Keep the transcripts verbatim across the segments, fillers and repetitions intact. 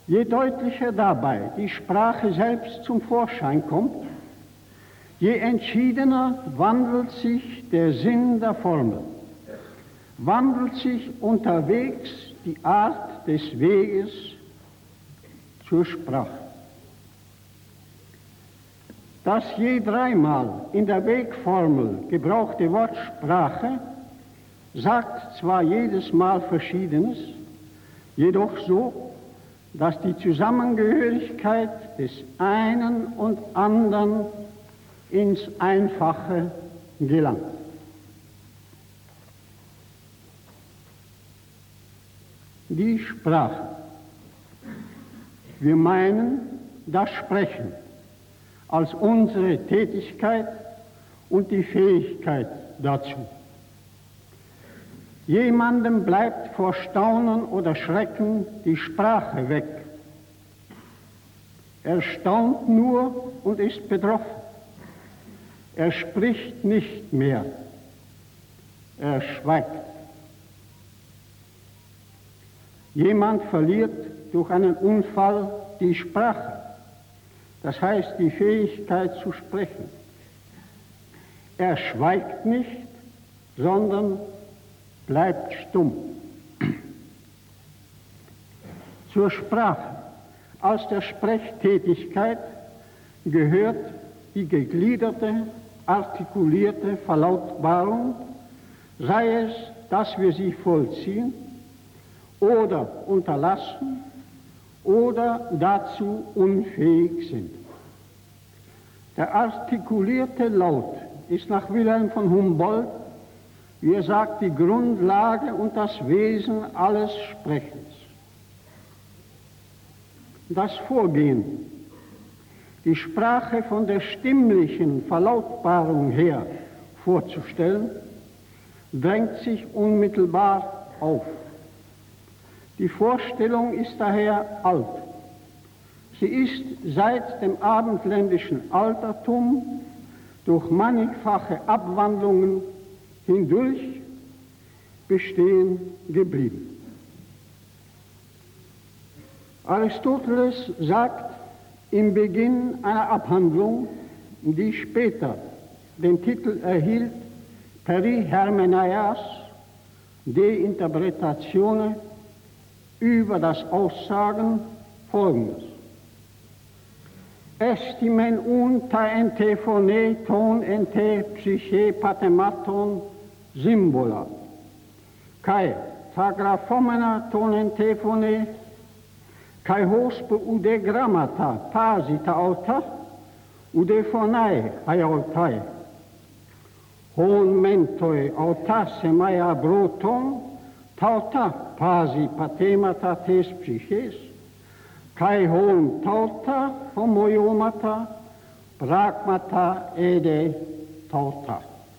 Je deutlicher dabei die Sprache selbst zum Vorschein kommt, je entschiedener wandelt sich der Sinn der Formel, wandelt sich unterwegs die Art des Weges zur Sprache. Das je dreimal in der Wegformel gebrauchte Wort Sprache sagt zwar jedes Mal Verschiedenes, jedoch so, dass die Zusammengehörigkeit des einen und anderen ins Einfache gelangt. Die Sprache. Wir meinen das Sprechen als unsere Tätigkeit und die Fähigkeit dazu. Jemandem bleibt vor Staunen oder Schrecken die Sprache weg. Er staunt nur und ist betroffen. Er spricht nicht mehr. Er schweigt. Jemand verliert durch einen Unfall die Sprache, das heißt die Fähigkeit zu sprechen. Er schweigt nicht, sondern bleibt stumm. Zur Sprache als der Sprechtätigkeit gehört die gegliederte, artikulierte Verlautbarung, sei es, dass wir sie vollziehen oder unterlassen oder dazu unfähig sind. Der artikulierte Laut ist nach Wilhelm von Humboldt, wie er sagt, die Grundlage und das Wesen alles Sprechens. Das Vorgehen, die Sprache von der stimmlichen Verlautbarung her vorzustellen, drängt sich unmittelbar auf. Die Vorstellung ist daher alt. Sie ist seit dem abendländischen Altertum durch mannigfache Abwandlungen hindurch bestehen geblieben. Aristoteles sagt im Beginn einer Abhandlung, die später den Titel erhielt Perihermeneias de Interpretatione, über das Aussagen Folgendes: Estimen unta ente phone ton ente psyche pathematon symbola, kai tagraphomena ton ente phone, kai hospe ude grammata pasita auta, ude phonae aiautai, hon mentoi autasse maia broton, tauta pasi pathemata tes psyches, kai hon tauta homoiomata pragmata ede tauta.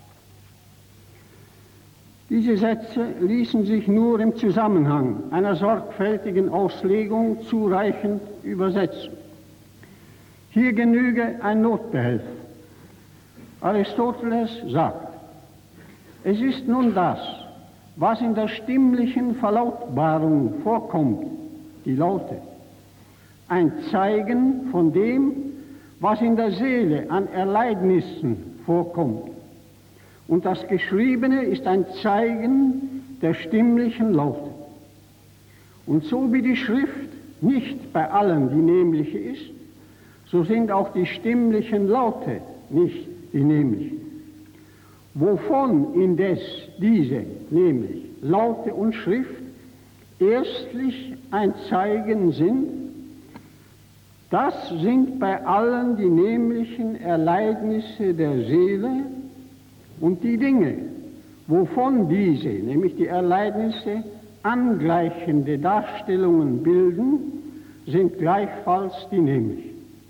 Diese Sätze ließen sich nur im Zusammenhang einer sorgfältigen Auslegung zureichend übersetzen. Hier genüge ein Notbehelf. Aristoteles sagt, es ist nun das, was in der stimmlichen Verlautbarung vorkommt, die Laute, ein Zeigen von dem, was in der Seele an Erleidnissen vorkommt. Und das Geschriebene ist ein Zeigen der stimmlichen Laute. Und so wie die Schrift nicht bei allen die nämliche ist, so sind auch die stimmlichen Laute nicht die nämlichen. Wovon indes diese, nämlich Laute und Schrift, erstlich ein Zeigen sind, das sind bei allen die nämlichen Erleidnisse der Seele, und die Dinge, wovon diese, nämlich die Erleidnisse, angleichende Darstellungen bilden, sind gleichfalls die nämlichen.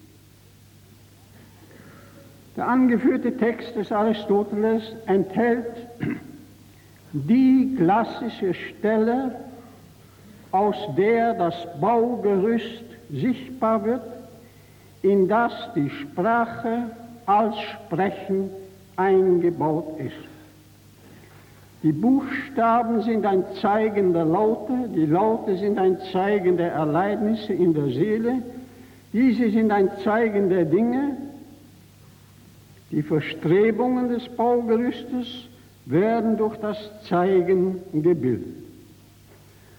Der angeführte Text des Aristoteles enthält die klassische Stelle, aus der das Baugerüst sichtbar wird, in das die Sprache als Sprechen eingebaut ist. Die Buchstaben sind ein Zeigen der Laute, die Laute sind ein Zeigen der Erlebnisse in der Seele, diese sind ein Zeigen der Dinge. Die Verstrebungen des Baugerüstes werden durch das Zeigen gebildet.